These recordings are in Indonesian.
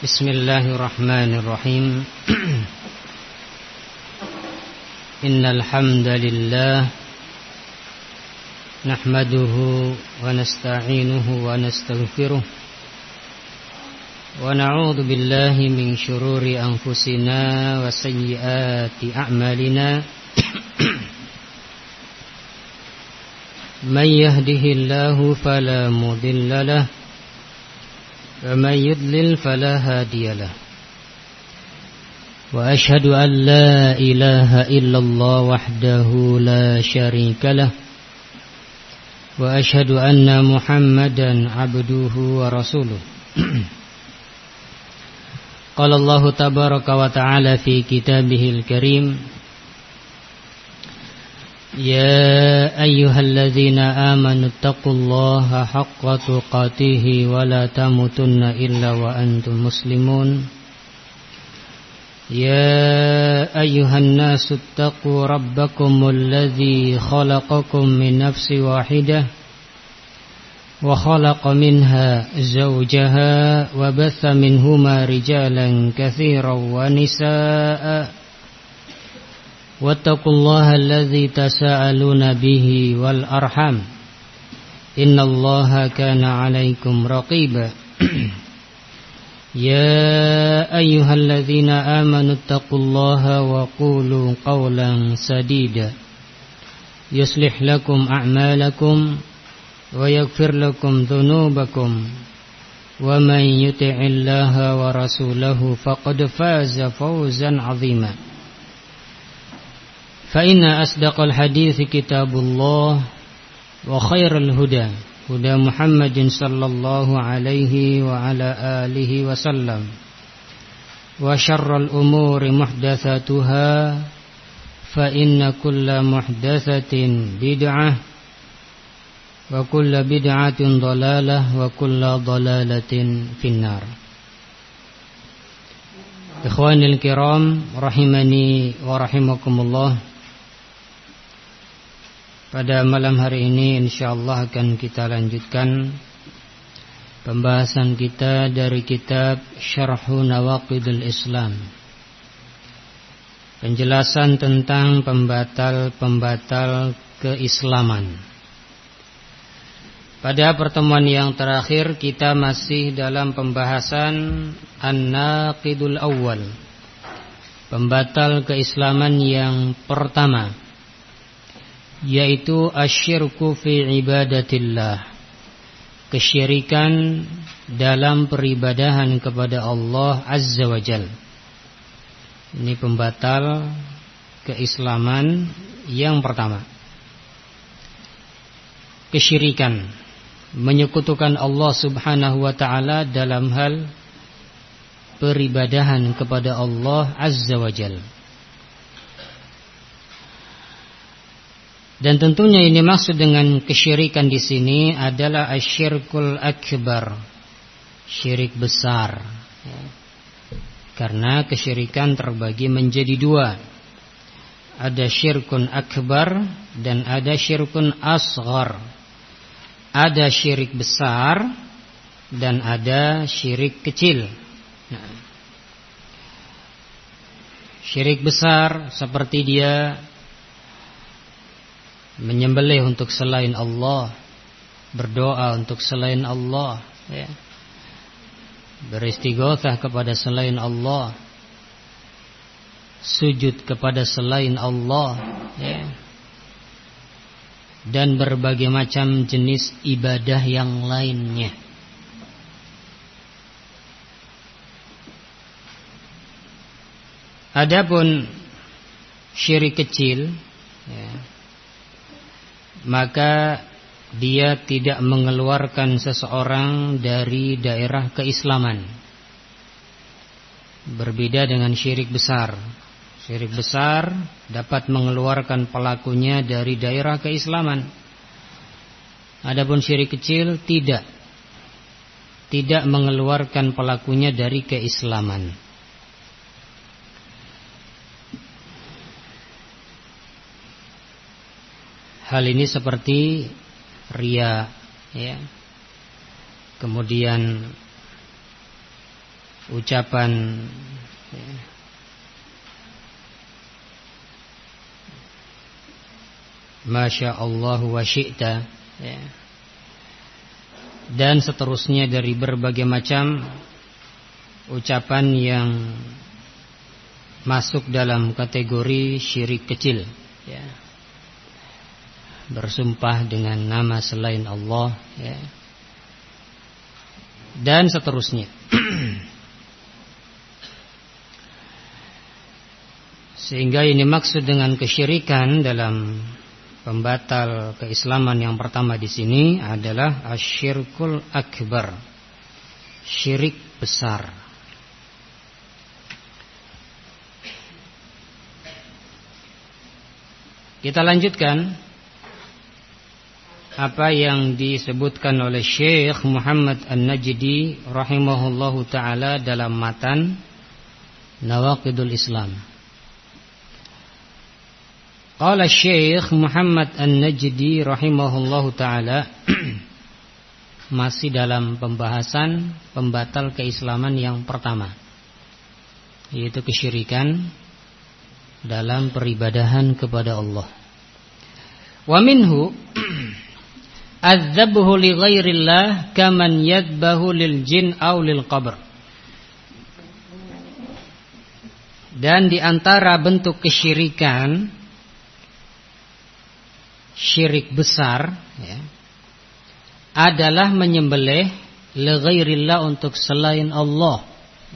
Bismillahirrahmanirrahim. Innal hamdalillah nahmaduhu wa nasta'inuhu wa nastaghfiruh wa na'udzu billahi min shururi anfusina wa sayyiati a'malina. May yahdihillahu fala mudilla lahu wa may yudlil fala hadiya lahu. Wa ashhadu an la ilaha illallah wahdahu la syarika lahu wa ashhadu anna Muhammadan abduhu wa rasuluh. Qala Allah tabaraka wa ta'ala fi kitabihil karim, ya ayyuhalladzina amanu taqullaha haqqa tuqatih wa la tamutunna illa wa antum muslimun. Ya ayyuhan nasu taqu rabbakumul ladzi khalaqakum min nafsin wahidah wa khalaqa minha zawjaha wa batha minhuma rijalan katsiran wa nisaa'a. Wattaqullaha alladzi tasaaluna bihi wal arham, innallaha kana 'alaikum raqiba. Ya ayyuhalladzina amanu taqullaha wa qulu qawlan sadida yuslih lakum a'malakum wa yaghfir lakum dhunubakum wa man yuti'illaha wa rasulahu faqad faza fawzan 'azima. Fa inna asdaqal hadithi kitabullah wa khairal huda huda Muhammadin sallallahu alaihi wa ala alihi wa sallam, wa syarral umuri muhdatsatuha fa inna kulla muhdatsatin bid'ah wa kulla bid'atin dhalalah wa kulla dhalalatin finnar. Ikhwanil kiram rahimani wa rahimakumullah. Pada malam hari ini insyaallah akan kita lanjutkan pembahasan kita dari kitab Syarhu Nawaqidul Islam, penjelasan tentang pembatal-pembatal keislaman. Pada pertemuan yang terakhir kita masih dalam pembahasan An-Naqidul Awwal, pembatal keislaman yang pertama, yaitu asyirku fi ibadatillah, kesyirikan dalam peribadahan kepada Allah Azza wa Jal. Ini pembatal keislaman yang pertama. Kesyirikan, menyekutukan Allah Subhanahu wa ta'ala dalam hal peribadahan kepada Allah Azza wa Jal. Dan tentunya ini maksud dengan kesyirikan di sini adalah asyirkul akbar, syirik besar. Karena kesyirikan terbagi menjadi dua. Ada syirkun akbar dan ada syirkun asghar. Ada syirik besar dan ada syirik kecil. Syirik besar seperti dia menyembelih untuk selain Allah, berdoa untuk selain Allah, ya, beristighatsah kepada selain Allah, sujud kepada selain Allah, ya, dan berbagai macam jenis ibadah yang lainnya. Adapun syirik kecil, ya, maka dia tidak mengeluarkan seseorang dari daerah keislaman. Berbeda dengan syirik besar. Syirik besar dapat mengeluarkan pelakunya dari daerah keislaman. Adapun syirik kecil tidak mengeluarkan pelakunya dari keislaman. Hal ini seperti riya, ya. Kemudian ucapan Masya Allah wa syi'ta, dan seterusnya dari berbagai macam ucapan yang masuk dalam kategori syirik kecil, bersumpah dengan nama selain Allah, dan seterusnya. Sehingga ini maksud dengan kesyirikan dalam pembatal keislaman yang pertama di sini adalah asyirkul akbar, syirik besar. Kita lanjutkan apa yang disebutkan oleh Syekh Muhammad An-Najdi rahimahullahu taala dalam matan Nawaqidul Islam. Qala Syekh Muhammad An-Najdi rahimahullahu taala masih dalam pembahasan pembatal keislaman yang pertama, yaitu kesyirikan dalam peribadahan kepada Allah. Wa minhu adzabhu li ghairillah kaman yadbahu lil jin aw lil qabr. Dan di antara bentuk kesyirikan, syirik besar, adalah menyembelih li ghairillah untuk selain Allah.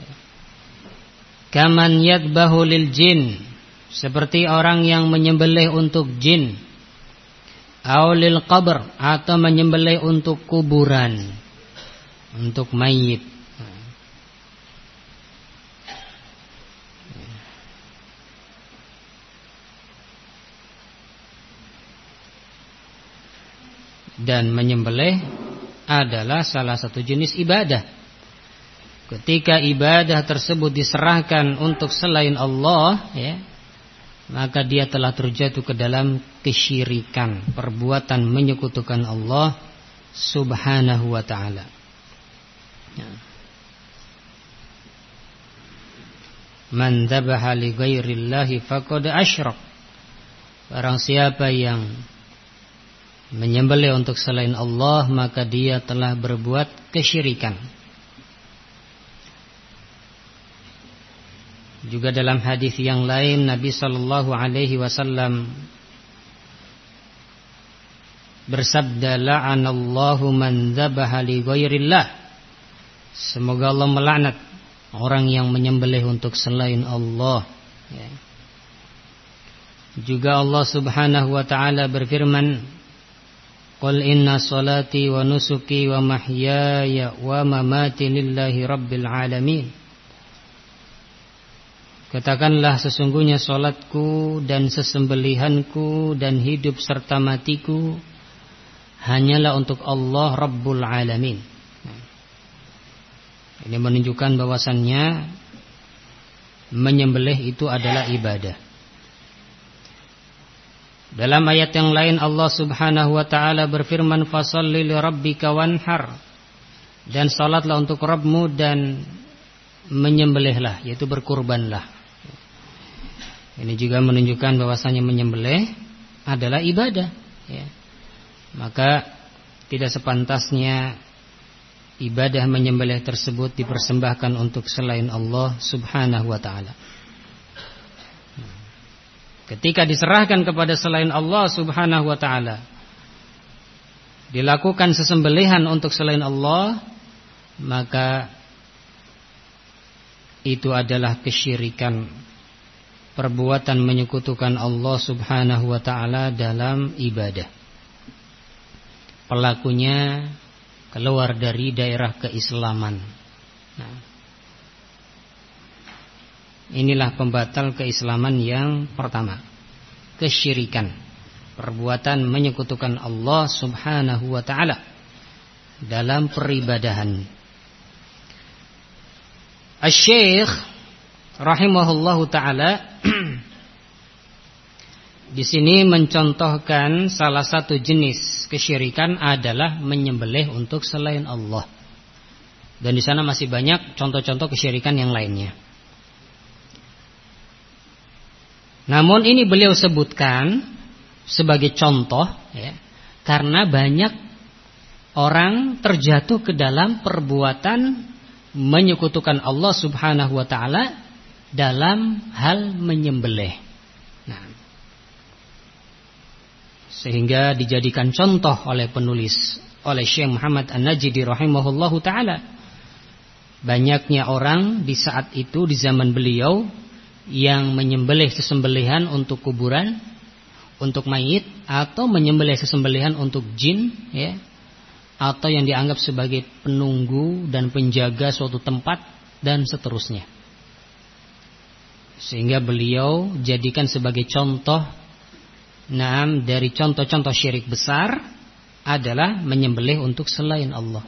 Kaman yadbahu lil jin, seperti orang yang menyembelih untuk jin, aw lil qabr, atau menyembelih untuk kuburan, untuk mayit. Dan menyembelih adalah salah satu jenis ibadah. Ketika ibadah tersebut diserahkan untuk selain Allah, maka dia telah terjatuh ke dalam kesyirikan, perbuatan menyekutukan Allah subhanahu wa ta'ala. Man dzabaha li ghairillahi faqad asyrak. Barang siapa yang menyembelih untuk selain Allah, maka dia telah berbuat kesyirikan. Juga dalam hadis yang lain Nabi sallallahu alaihi wasallam bersabda, la'anallahu man dzabaha li ghairillah. Semoga Allah melaknat orang yang menyembelih untuk selain Allah. Juga Allah subhanahu wa ta'ala berfirman, Qul inna salati wa nusuki wa mahyaya wa mamati lillahi rabbil alamin. Katakanlah, sesungguhnya salatku dan sesembelihanku dan hidup serta matiku hanyalah untuk Allah Rabbul Alamin. Ini menunjukkan bahwasannya menyembelih itu adalah ibadah. Dalam ayat yang lain Allah subhanahu wa ta'ala berfirman, fasalli li rabbika wanhar, dan salatlah untuk Rabbmu dan menyembelihlah, yaitu berkurbanlah. Ini juga menunjukkan bahwasanya menyembelih adalah ibadah, Maka tidak sepantasnya ibadah menyembelih tersebut dipersembahkan untuk selain Allah subhanahu wa ta'ala. Ketika diserahkan kepada selain Allah subhanahu wa ta'ala, dilakukan sesembelihan untuk selain Allah, maka itu adalah kesyirikan, perbuatan menyekutukan Allah subhanahu wa ta'ala dalam ibadah. Pelakunya keluar dari daerah keislaman. Inilah pembatal keislaman yang pertama, kesyirikan, perbuatan menyekutukan Allah subhanahu wa ta'ala dalam peribadahan. Asy-Syaikh rahimahullahu ta'ala di sini mencontohkan salah satu jenis kesyirikan adalah menyembelih untuk selain Allah. Dan di sana masih banyak contoh-contoh kesyirikan yang lainnya. Namun ini beliau sebutkan sebagai contoh ya, karena banyak orang terjatuh ke dalam perbuatan menyekutukan Allah Subhanahu wa taala dalam hal menyembelih. Nah, sehingga dijadikan contoh oleh penulis, oleh Syekh Muhammad An-Najdi rahimahullahu taala. Banyaknya orang di saat itu, di zaman beliau, yang menyembelih sesembelihan untuk kuburan, untuk mayit, atau menyembelih sesembelihan untuk jin ya, atau yang dianggap sebagai penunggu dan penjaga suatu tempat dan seterusnya. Sehingga beliau jadikan sebagai contoh, dari contoh-contoh syirik besar adalah menyembelih untuk selain Allah.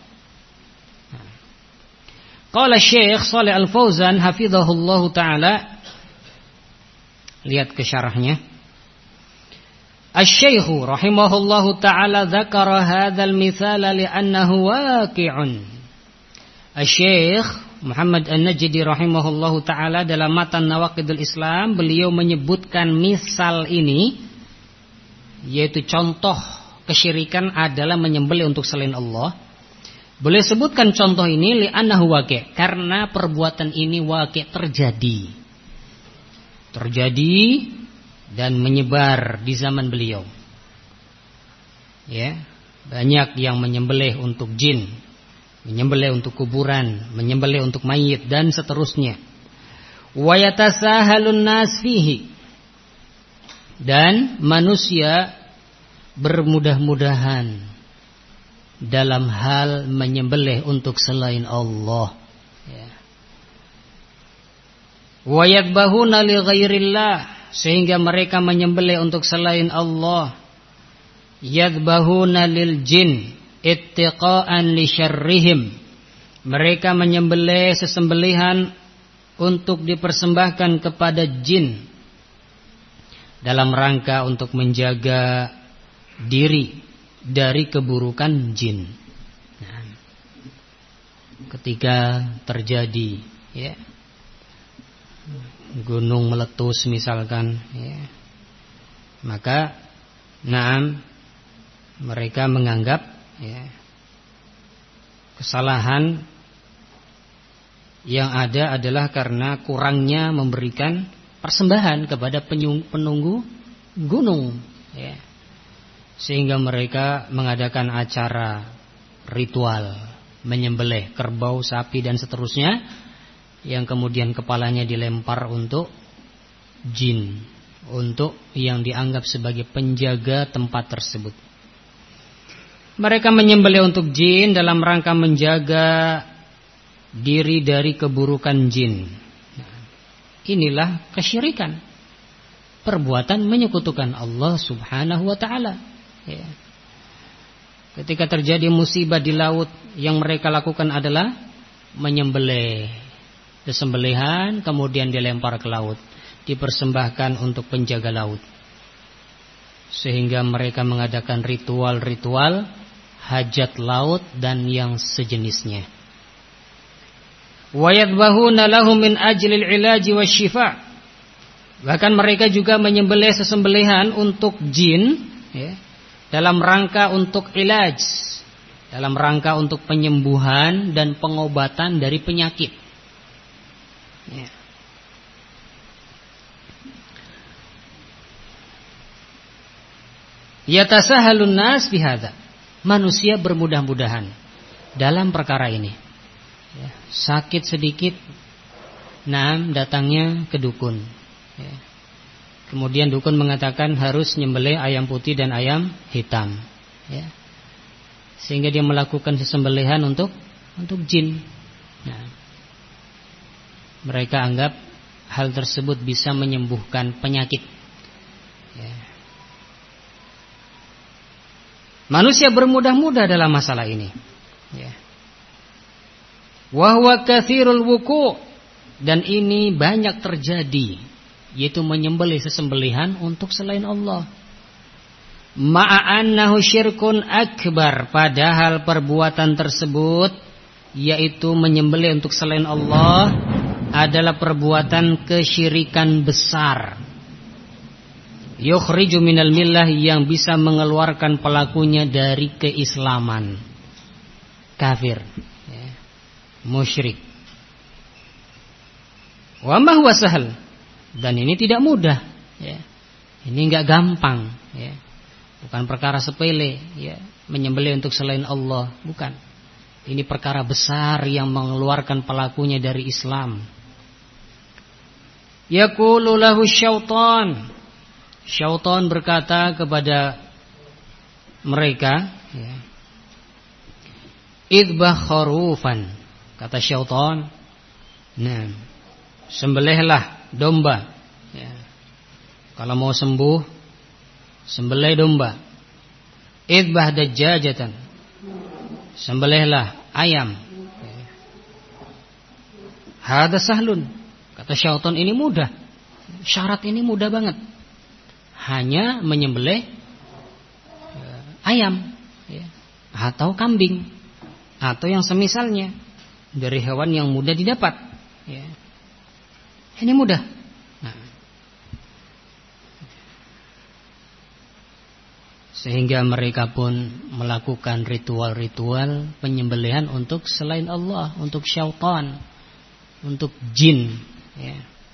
Qala Syekh Shalih Al-Fauzan hafizahullahu taala, lihat ke syarahnya. Asy-Syaikh rahimahullahu taala dzakara hadzal mitsala li'annahu waqi'un. Asy-Syaikh Muhammad An-Najdi rahimahullahu taala dalam matan Nawaqidul Islam, beliau menyebutkan misal ini, yaitu contoh kesyirikan adalah menyembelih untuk selain Allah. Beliau sebutkan contoh ini li'annahu waqi', karena perbuatan ini waqi', terjadi dan menyebar di zaman beliau. Ya, banyak yang menyembelih untuk jin, menyembelih untuk kuburan, menyembelih untuk mayit dan seterusnya. Wa yatasahalun nas fihi, dan manusia bermudah-mudahan dalam hal menyembelih untuk selain Allah. Ya. Wa yadbahuna li ghairillah, sehingga mereka menyembelih untuk selain Allah. Yadbahuna lil jin ittiqa'an li syarrihim, mereka menyembelih sesembelihan untuk dipersembahkan kepada jin dalam rangka untuk menjaga diri dari keburukan jin. Nah, ketika terjadi ya, gunung meletus misalkan ya, maka mereka menganggap ya, kesalahan yang ada adalah karena kurangnya memberikan persembahan kepada penunggu gunung ya. Sehingga mereka mengadakan acara ritual menyembelih kerbau, sapi dan seterusnya, yang kemudian kepalanya dilempar untuk jin, untuk yang dianggap sebagai penjaga tempat tersebut. Mereka menyembelih untuk jin dalam rangka menjaga diri dari keburukan jin. Inilah kesyirikan, perbuatan menyekutukan Allah Subhanahu wa taala. Ya. Ketika terjadi musibah di laut, yang mereka lakukan adalah menyembelih sesembelihan, kemudian dilempar ke laut, dipersembahkan untuk penjaga laut. Sehingga mereka mengadakan ritual-ritual hajat laut dan yang sejenisnya. Wa yadbahuna lahum min ajlil ilaji wasyifa. Bahkan mereka juga menyembelih sesembelihan untuk jin ya, dalam rangka untuk ilaj, dalam rangka untuk penyembuhan dan pengobatan dari penyakit ya. Yatasahalun nas bihadza, manusia bermudah-mudahan dalam perkara ini ya. Sakit sedikit datangnya ke dukun ya. Kemudian dukun mengatakan harus nyembelih ayam putih dan ayam hitam ya. Sehingga dia melakukan sesembelihan untuk jin. Nah, mereka anggap hal tersebut bisa menyembuhkan penyakit ya. Manusia bermudah-mudah dalam masalah ini ya. Wa huwa katsirul wuqu', dan ini banyak terjadi, yaitu menyembelih sesembelihan untuk selain Allah. Ma'annahu syirkun akbar, padahal perbuatan tersebut yaitu menyembelih untuk selain Allah, adalah perbuatan kesyirikan besar. Yukhriju minal millah, yang bisa mengeluarkan pelakunya dari keislaman. Kafir, ya, musyrik. Wa ma huwa sahal, dan ini tidak mudah, ya. Ini enggak gampang, ya. Bukan perkara sepele, ya, menyembelih untuk selain Allah, bukan. Ini perkara besar yang mengeluarkan pelakunya dari Islam. Yaqulu lahu syaitan. Syaitan berkata kepada mereka, ya, idbah kharufan. Kata syaitan, nah, sembelihlah domba, ya. Kalau mau sembuh, sembelih domba. Idbah dajjajatan, sembelihlah ayam. Hada sahlun. Kata syaitan, ini mudah. Syarat ini mudah banget. Hanya menyembelih ayam, ya, atau kambing, atau yang semisalnya dari hewan yang mudah didapat, ya. Ini mudah. Nah, sehingga mereka pun melakukan ritual-ritual penyembelihan untuk selain Allah, untuk syaitan, untuk jin, ya.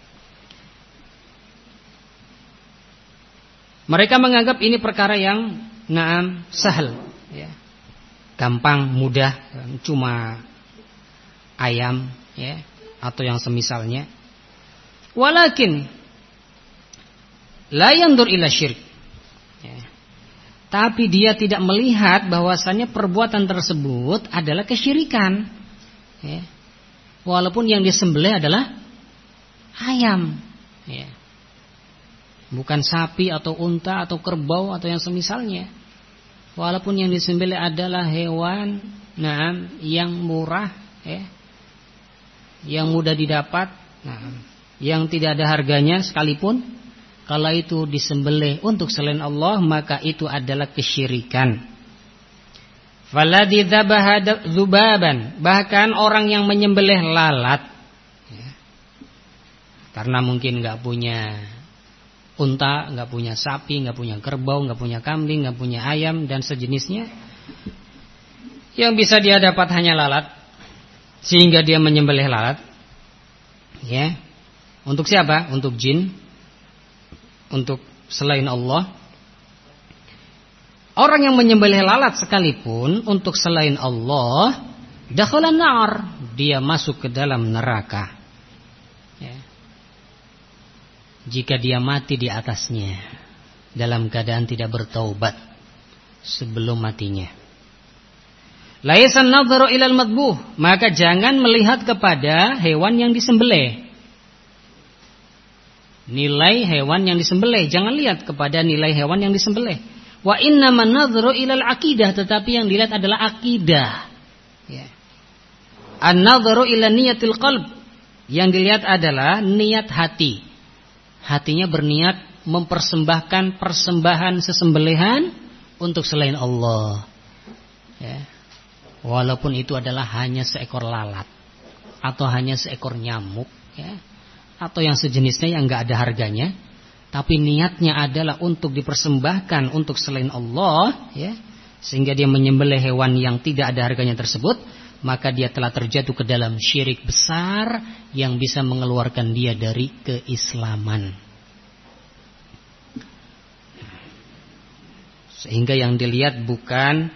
Mereka menganggap ini perkara yang na'am sahal, ya, gampang, mudah, cuma ayam, ya, atau yang semisalnya. Walakin la yandur ila syirk, ya. Tapi dia tidak melihat bahwasannya perbuatan tersebut adalah kesyirikan, ya. Walaupun yang disembelih adalah ayam, ya, bukan sapi atau unta atau kerbau atau yang semisalnya. Walaupun yang disembelih adalah hewan, nah, yang murah, ya, yang mudah didapat, nah, yang tidak ada harganya sekalipun, kalau itu disembelih untuk selain Allah, maka itu adalah kesyirikan. Faladzi dzabaha dzubaban, bahkan orang yang menyembelih lalat, ya, karena mungkin enggak punya unta, enggak punya sapi, enggak punya kerbau, enggak punya kambing, enggak punya ayam dan sejenisnya, yang bisa dia dapat hanya lalat, sehingga dia menyembelih lalat, ya. Untuk siapa? Untuk jin, untuk selain Allah. Orang yang menyembelih lalat sekalipun untuk selain Allah, dakhalan nar, dia masuk ke dalam neraka, ya, jika dia mati di atasnya dalam keadaan tidak bertaubat sebelum matinya. Laisan nadharu ilal madbuh, maka jangan melihat kepada hewan yang disembelih. Nilai hewan yang disembelih, jangan lihat kepada nilai hewan yang disembelih. Wa innaman nadharu ilal aqidah, tetapi yang dilihat adalah akidah, ya. An-nadharu ila niyatil qalb, yang dilihat adalah niat hati. Hatinya berniat mempersembahkan persembahan sesembelihan untuk selain Allah, ya. Walaupun itu adalah hanya seekor lalat atau hanya seekor nyamuk, ya, atau yang sejenisnya yang enggak ada harganya, tapi niatnya adalah untuk dipersembahkan untuk selain Allah, ya, sehingga dia menyembelih hewan yang tidak ada harganya tersebut, maka dia telah terjatuh ke dalam syirik besar yang bisa mengeluarkan dia dari keislaman. Sehingga yang dilihat bukan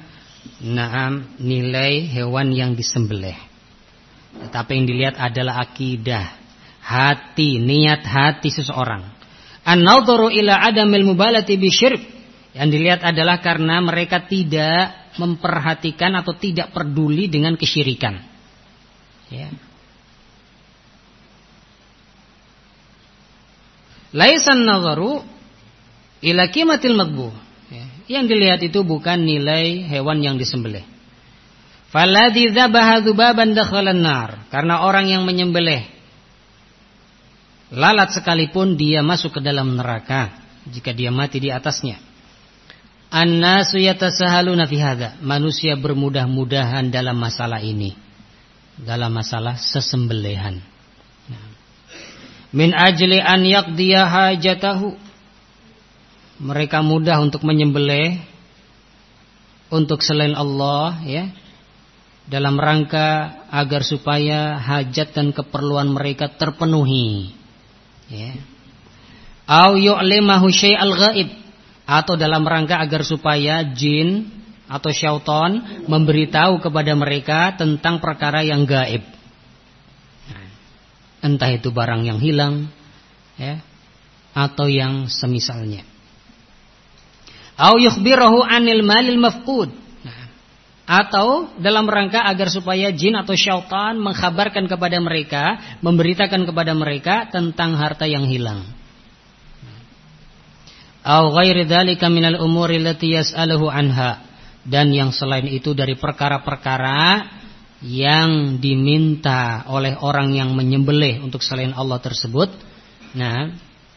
nilai hewan yang disembelih, tetapi yang dilihat adalah akidah, hati, niat hati seseorang. An-nadharu ila adamil mubalati bisyirk, yang dilihat adalah karena mereka tidak memperhatikan atau tidak peduli dengan kesyirikan, ya. Laisan nadharu ila qimatil madbuh, ya. Yang dilihat itu bukan nilai hewan yang disembelih. Faladzi dzabaha dzubaban dakhalan nar, karena orang yang menyembelih lalat sekalipun dia masuk ke dalam neraka jika dia mati di atasnya. An-nasu yatasahaluna fi hadza, manusia bermudah-mudahan dalam masalah ini. dalam masalah sesembelihan. Min ajli an yaqdiya hajatahu, mereka mudah untuk menyembelih untuk selain Allah, ya, dalam rangka agar supaya hajat dan keperluan mereka terpenuhi, ya. Au yu'limahu syai'al ghaib, atau dalam rangka agar supaya jin atau syaitan memberitahu kepada mereka tentang perkara yang gaib, entah itu barang yang hilang, ya, atau yang semisalnya. Au yukhbirahu anil malil mafqud, atau dalam rangka agar supaya jin atau syaitan mengkhabarkan kepada mereka, memberitakan kepada mereka tentang harta yang hilang. Au ghairi dzalika minal umuri allati yas'aluhu anha, dan yang selain itu dari perkara-perkara yang diminta oleh orang yang menyembelih untuk selain Allah tersebut. Nah,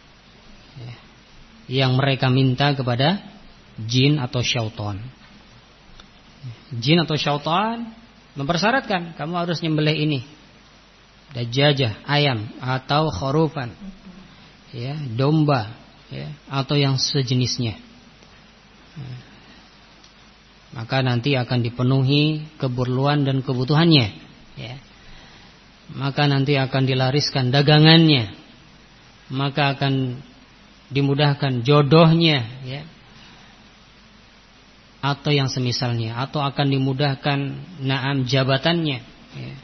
yang mereka minta kepada jin atau syaitan. Jin atau syaitan mempersyaratkan kamu harus nyembelih ini, dajajah, ayam atau khurufan, ya, domba, ya, atau yang sejenisnya. Maka nanti akan dipenuhi keperluan dan kebutuhannya, ya. Maka nanti akan dilariskan dagangannya, maka akan dimudahkan jodohnya, ya, atau yang semisalnya, atau akan dimudahkan jabatannya, ya,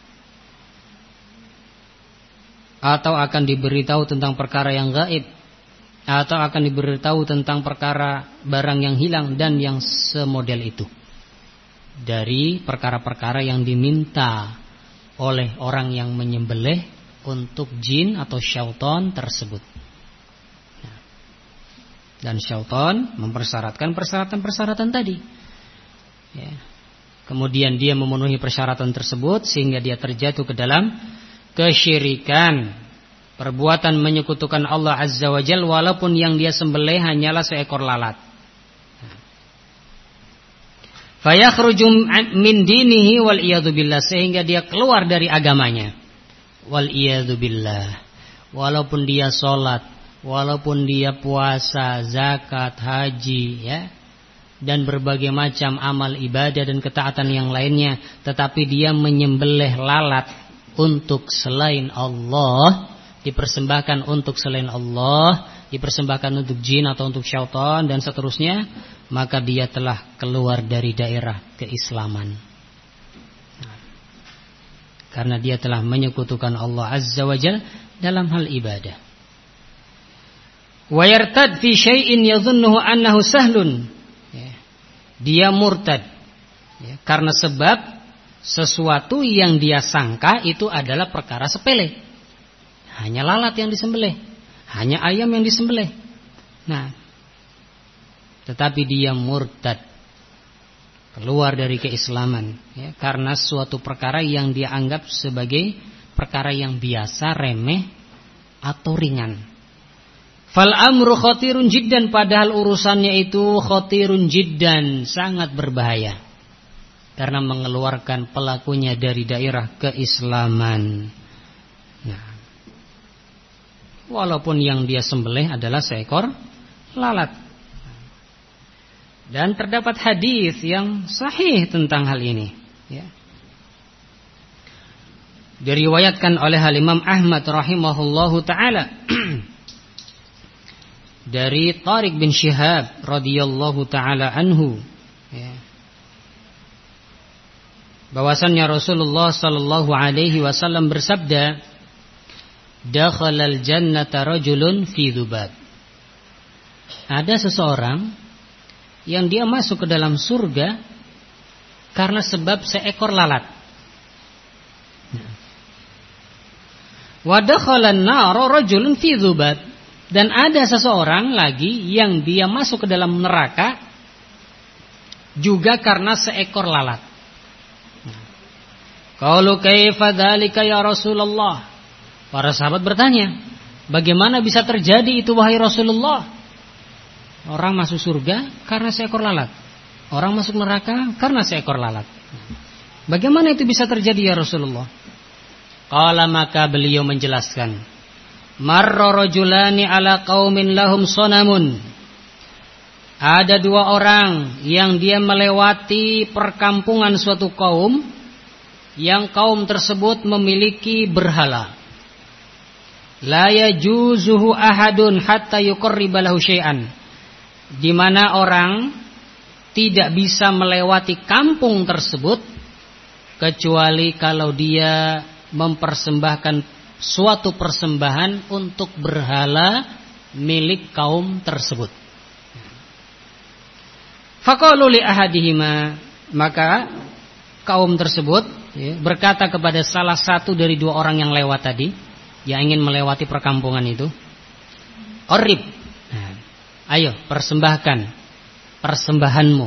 atau akan diberitahu tentang perkara yang gaib, atau akan diberitahu tentang perkara barang yang hilang dan yang semodel itu dari perkara-perkara yang diminta oleh orang yang menyembelih untuk jin atau syaitan tersebut. Dan syaitan mempersyaratkan persyaratan-persyaratan tadi, ya. Kemudian dia memenuhi persyaratan tersebut sehingga dia terjatuh ke dalam kesyirikan, perbuatan menyekutukan Allah Azza wa Jalla, walaupun yang dia sembelih hanyalah seekor lalat. Fayakhruju min dinihi wal iyadu billah, sehingga dia keluar dari agamanya. Wal iyadu billah. Walaupun dia sholat, walaupun dia puasa, zakat, haji, ya, dan berbagai macam amal ibadah dan ketaatan yang lainnya, tetapi dia menyembelih lalat untuk selain Allah, dipersembahkan untuk selain Allah, dipersembahkan untuk jin atau untuk syaitan dan seterusnya, maka dia telah keluar dari daerah keislaman. Karena dia telah menyekutukan Allah Azza wa Jalla dalam hal ibadah. Wa yartad fi syai'in yadhunnuhu annahu sahlun, ya. Dia murtad, ya, karena sebab sesuatu yang dia sangka itu adalah perkara sepele. Hanya lalat yang disembelih, hanya ayam yang disembelih. Nah, tetapi dia murtad, keluar dari keislaman, ya, karena suatu perkara yang dia anggap sebagai perkara yang biasa, remeh atau ringan. Fal amru khatirun jiddan, padahal urusannya itu khatirun jiddan, sangat berbahaya, karena mengeluarkan pelakunya dari daerah keislaman. Nah, walaupun yang dia sembelih adalah seekor lalat. Dan terdapat hadis yang sahih tentang hal ini, ya. Diriwayatkan oleh Imam Ahmad rahimahullahu taala dari Tariq bin Syihab radhiyallahu taala anhu, ya, bahwasannya Rasulullah sallallahu alaihi wasallam bersabda, dakhalal jannata rajulun fi dzubab. Ada seseorang yang dia masuk ke dalam surga karena sebab seekor lalat. Wa dakhalan nar rajulun fi dzubab, dan ada seseorang lagi yang dia masuk ke dalam neraka juga karena seekor lalat. Qalu kaifa dzalika ya Rasulullah? Para sahabat bertanya, bagaimana bisa terjadi itu wahai Rasulullah? Orang masuk surga karena seekor lalat, orang masuk neraka karena seekor lalat. Bagaimana itu bisa terjadi ya Rasulullah? Qala, maka beliau menjelaskan, marra rajulani ala qaumin lahum sonamun. Ada dua orang yang dia melewati perkampungan suatu kaum, yang kaum tersebut memiliki berhala. La yajuzuhu ahadun hatta yuqarriba lahu syai'an. Di mana orang tidak bisa melewati kampung tersebut kecuali kalau dia mempersembahkan suatu persembahan untuk berhala milik kaum tersebut. Faqalu li ahadihima, maka kaum tersebut berkata kepada salah satu dari dua orang yang lewat tadi, yang ingin melewati perkampungan itu, qarrib, ayo persembahkan persembahanmu,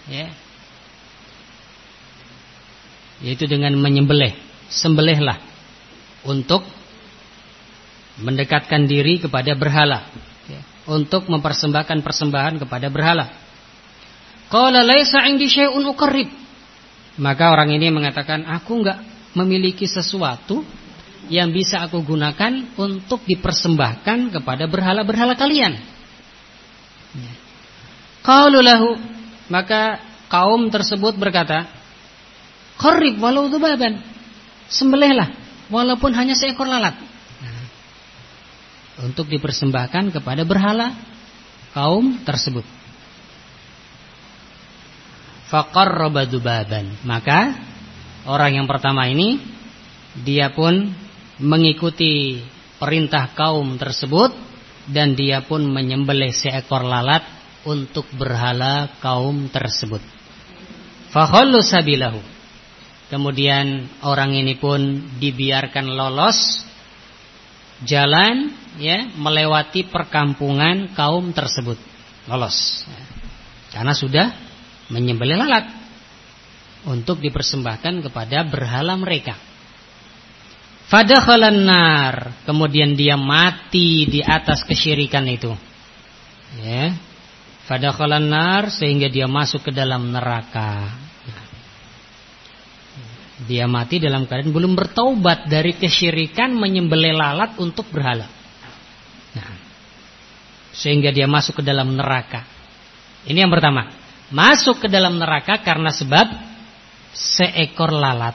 yaitu dengan menyembelih. Sembelihlah untuk mendekatkan diri kepada berhala, untuk mempersembahkan persembahan kepada berhala. Qala laisa 'indi syai'un uqarrib. Maka orang ini mengatakan, aku enggak memiliki sesuatu yang bisa aku gunakan untuk dipersembahkan kepada berhala-berhala kalian. Qalu lahu, maka kaum tersebut berkata, qarrib walau dhubaban. Sembelihlah walaupun hanya seekor lalat, untuk dipersembahkan kepada berhala kaum tersebut. Faqarraba dhubaban. Maka orang yang pertama ini, dia pun mengikuti perintah kaum tersebut, dan dia pun menyembelih seekor lalat untuk berhala kaum tersebut. Fakhallu sabilahu. Kemudian orang ini pun dibiarkan lolos jalan, melewati perkampungan kaum tersebut. Lolos, karena sudah menyembelih lalat untuk dipersembahkan kepada berhala mereka. Fadakhalan nar. Kemudian dia mati di atas kesyirikan itu. Fadakhalan nar, sehingga dia masuk ke dalam neraka. Dia mati dalam keadaan belum bertaubat dari kesyirikan menyembelih lalat untuk berhala. Sehingga dia masuk ke dalam neraka. Ini yang pertama, masuk ke dalam neraka karena sebab seekor lalat.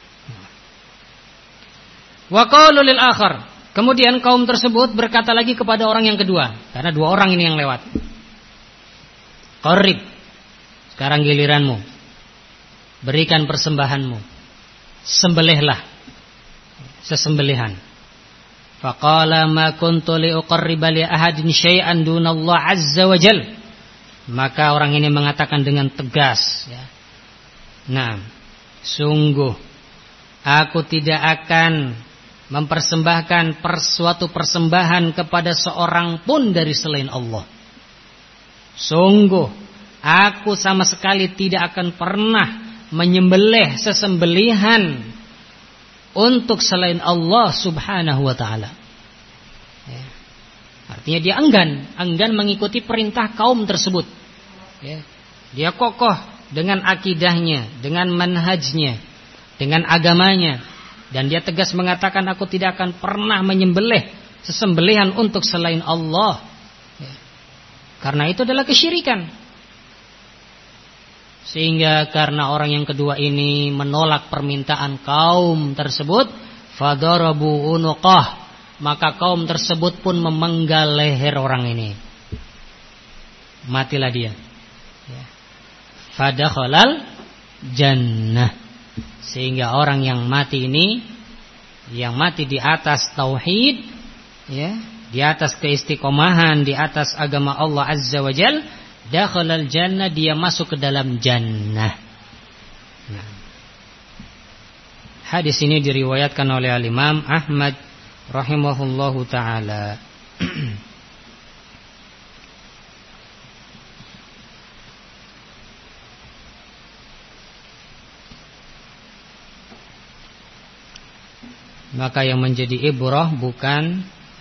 Wa qalu lil akhar. Kemudian kaum tersebut berkata lagi kepada orang yang kedua, karena dua orang ini yang lewat. Qarrib, sekarang giliranmu. Berikan persembahanmu. Sembelihlah sesembelihan. Faqala ma kuntu li uqarriba li ahadin syai'an dunallah azza wa jal. Maka orang ini mengatakan dengan tegas, sungguh aku tidak akan mempersembahkan suatu persembahan kepada seorang pun dari selain Allah. Sungguh aku sama sekali tidak akan pernah menyembelih sesembelihan untuk selain Allah subhanahu wa ta'ala. Artinya dia enggan mengikuti perintah kaum tersebut. Dia kokoh dengan akidahnya, dengan manhajnya, dengan agamanya, dan dia tegas mengatakan, aku tidak akan pernah menyembelih sesembelihan untuk selain Allah, karena itu adalah kesyirikan. Sehingga karena orang yang kedua ini menolak permintaan kaum tersebut, fadarabu unuqah, maka kaum tersebut pun memenggal leher orang ini. Matilah dia. Fadakhalal jannah. Sehingga orang yang mati ini, yang mati di atas tauhid, di atas keistiqomahan, di atas agama Allah azza wa jalla, dakhalal jannah, dia masuk ke dalam jannah. Hadis ini diriwayatkan oleh Al-Imam Ahmad rahimahullahu ta'ala. Maka yang menjadi ibrah bukan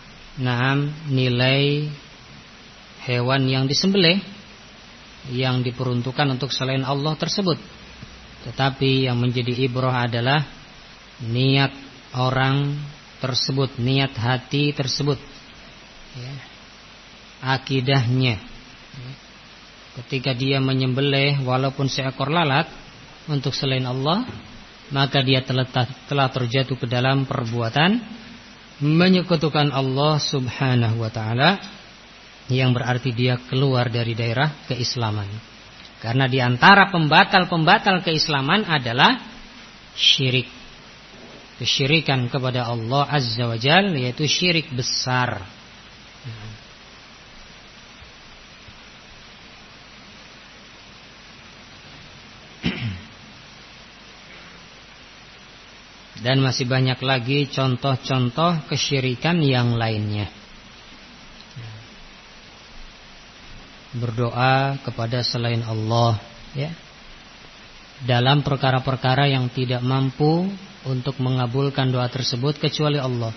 nilai hewan yang disembelih, yang diperuntukkan untuk selain Allah tersebut, tetapi yang menjadi ibrah adalah niat orang tersebut, niat hati tersebut, ya, akidahnya. Ketika dia menyembelih walaupun seekor lalat untuk selain Allah, maka dia telah terjatuh ke dalam perbuatan menyekutukan Allah subhanahu wa ta'ala, yang berarti dia keluar dari daerah keislaman. Karena di antara pembatal-pembatal keislaman adalah syirik, kesyirikan kepada Allah azza wa jalla, yaitu syirik besar. Dan masih banyak lagi contoh-contoh kesyirikan yang lainnya. Berdoa kepada selain Allah, ya, dalam perkara-perkara yang tidak mampu untuk mengabulkan doa tersebut kecuali Allah.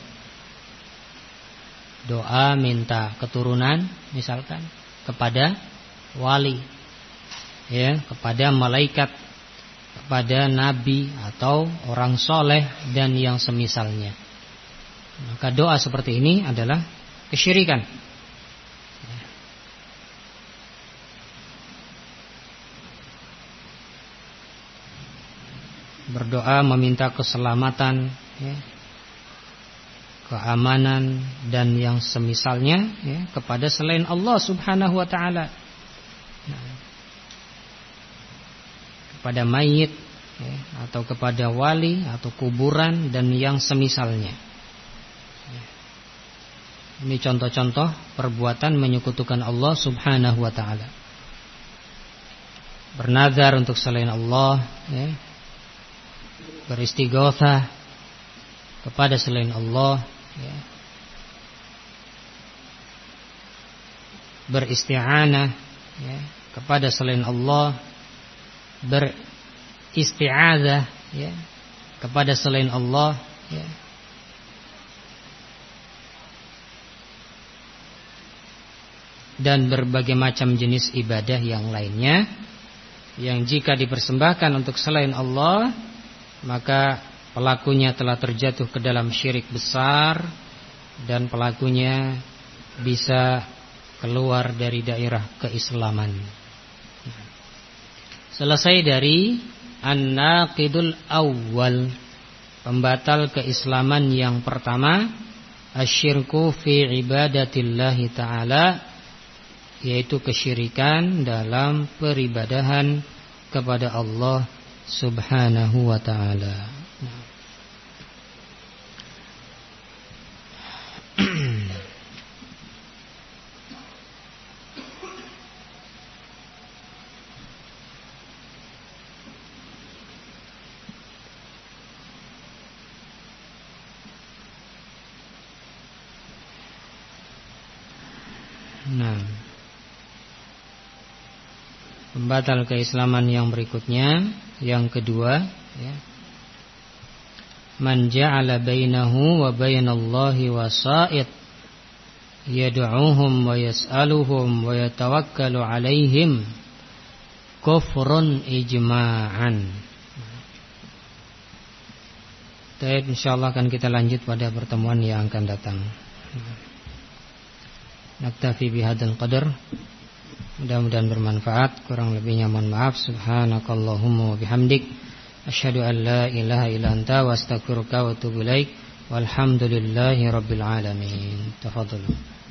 Doa minta keturunan misalkan kepada wali, ya, kepada malaikat, kepada nabi atau orang soleh dan yang semisalnya. Maka doa seperti ini adalah kesyirikan. Berdoa meminta keselamatan, ya, keamanan dan yang semisalnya, ya, kepada selain Allah subhanahu wa ta'ala, kepada mayit, ya, atau kepada wali atau kuburan dan yang semisalnya. Ini contoh-contoh perbuatan menyekutukan Allah subhanahu wa ta'ala. Bernazar untuk selain Allah, ya, beristighotsah kepada selain Allah, ya, beristi'anah, ya, kepada selain Allah, beristi'adzah, ya, kepada selain Allah, ya. Dan berbagai macam jenis ibadah yang lainnya, yang jika dipersembahkan untuk selain Allah, maka pelakunya telah terjatuh ke dalam syirik besar, dan pelakunya bisa keluar dari daerah keislaman. Selesai dari an-naqidul awwal, pembatal keislaman yang pertama, asyirku fi ibadatillahi ta'ala, yaitu kesyirikan dalam peribadahan kepada Allah subhanahu wa ta'ala. Nah, pembatal keislaman yang berikutnya, yang kedua, ya, man ja'ala bainahu wa bainallahi wasa'id yad'uuhum wa yas'aluhum wa yatawakkalu 'alaihim, kufrun ijma'an. Baik, insyaallah akan kita lanjut pada pertemuan yang akan datang. Naktafi bihadzal qadar. Mudah-mudahan bermanfaat. Kurang lebihnya mohon maaf. Subhanakallahumma wa bihamdik, asyhadu an la ilaha illa anta wa astaghfiruka wa atubu ilaik. Walhamdulillahi rabbil alamin. Tafadhalu.